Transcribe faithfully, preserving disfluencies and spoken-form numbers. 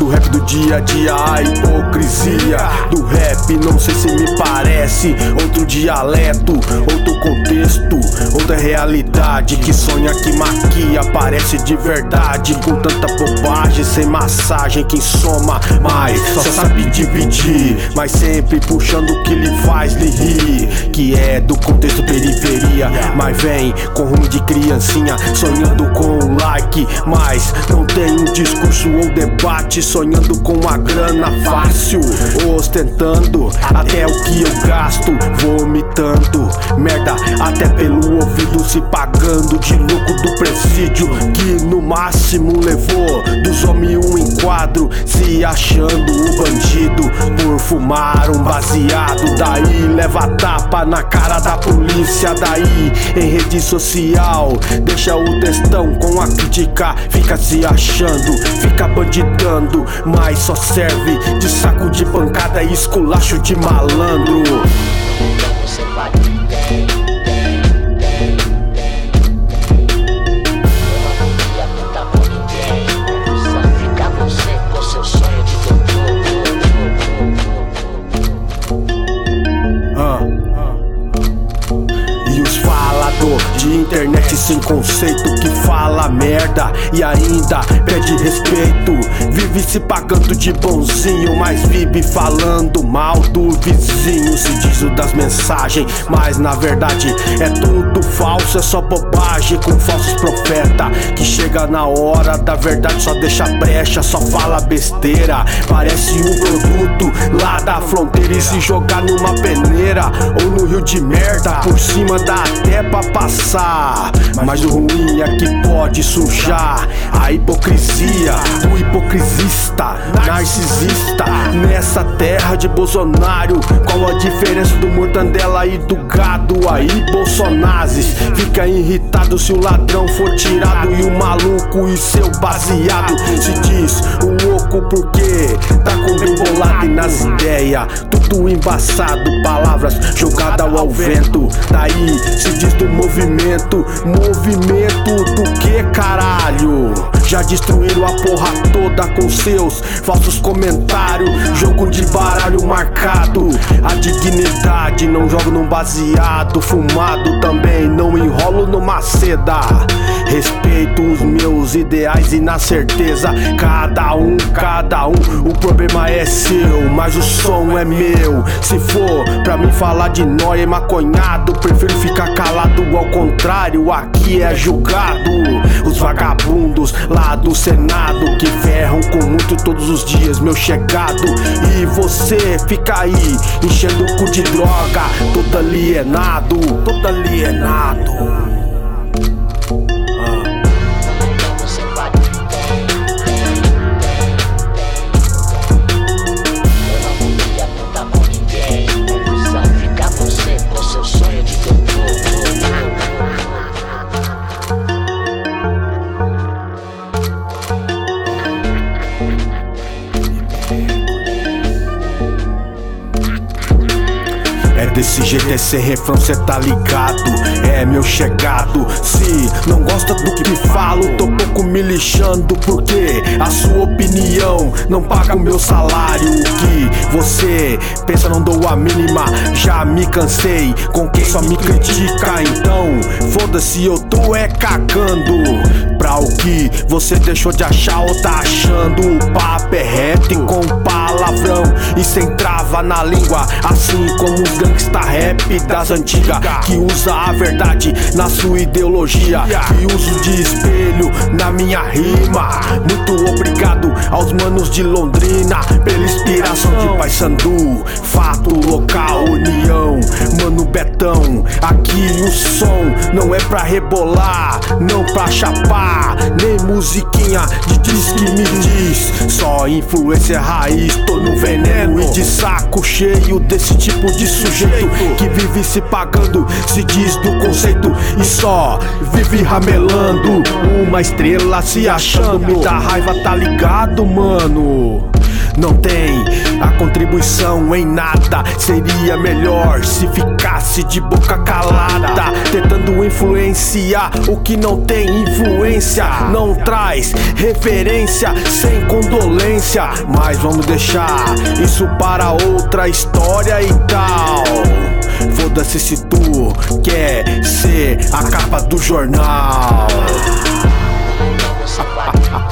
Do rap do dia a dia, a hipocrisia do rap, não sei se me parece outro dialeto, outro contexto, outra realidade que sonha, que maquia, parece de verdade, com tanta bobagem, sem massagem, quem soma mais só sabe dividir, mas sempre puxando o que lhe faz lhe rir, que é do contexto periferia, mas vem com rumo de criancinha, sonhando com um like, mas não tem um discurso ou debate, sonhando com a grana fácil, ostentando até o que eu gasto, vomitando merda até pelo ouvido, se pagando de louco do presídio, que no máximo levou dos homens um enquadro, se achando o bandido por fumar um baseado, daí leva tapa na cara da polícia, daí em rede social deixa o textão com a crítica, fica se achando, fica bandidando, mas só serve de saco de pancada e esculacho de malandro. Então você vai tem, tem, tem, tem, tem. Eu não queria contar com ninguém, só ficar você com seu sonho de E os falador de internet sem conceito, que fala merda e ainda pede respeito, vive se pagando de bonzinho, mas vive falando mal do vizinho, se diz o das mensagens, mas na verdade é tudo falso, é só bobagem com falsos profetas, que chega na hora da verdade só deixa brecha, só fala besteira, parece um produto lá da fronteira, e se jogar numa peneira ou no rio de merda, por cima dá até pra passar, mas o ruim é que pode sujar a hipocrisia do hipocrisista, narcisista, nessa terra de Bolsonaro. Qual a diferença do mortandela e do gado? Aí Bolsonazes fica irritado se o ladrão for tirado, e o maluco e seu baseado se diz o louco porque tá com bem bolado e nas ideias tudo embaçado, palavras jogadas ao vento, daí se diz do movimento, movimento do que, caralho? Já destruíram a porra toda com seus falsos comentários, jogo de baralho marcado, a dignidade não jogo num baseado fumado, também não enrolo numa seda, respeito os meus ideais e na certeza, cada um, cada um, o problema é seu, mas o som é meu, se for pra mim falar de nóia e maconhado, prefiro ficar calado, ao contrário, aqui é julgado, os vagabundos lá do Senado, que ferram com muito todos os dias, meu chegado, e você fica aí, enchendo o cu de droga, todo alienado, todo alienado. Desse jeito, esse refrão cê tá ligado, é meu chegado. Se não gosta do que falo, tô pouco me lixando, porque a sua opinião não paga o meu salário. O que você pensa não dou a mínima, já me cansei com quem só me critica. Então foda-se, eu tô é cagando pra o que você deixou de achar ou tá achando. O papo é rap com palavrão e sem trava na língua, assim como os gangsta rap das antigas, que usa a verdade na sua ideologia, que uso de espelho na minha rima. Muito obrigado aos manos de Londrina pela inspiração de Paysandu, fato local, união, mano Betão. Aqui o som não é pra rebolar, não pra chapar, nem musiquinha de diz que me diz, só influência raiz, tô no veneno e de saco cheio desse tipo de sujeito que vive se pagando, se diz do conceito e só vive ramelando, uma estrela se achando. Me dá raiva, tá ligado, mano? Não tem a contribuição em nada. Seria melhor se ficasse de boca calada, tentando influenciar o que não tem influência. Não traz referência sem condolência, mas vamos deixar isso para outra história e tal. Foda-se se tu quer ser a capa do jornal. Você vai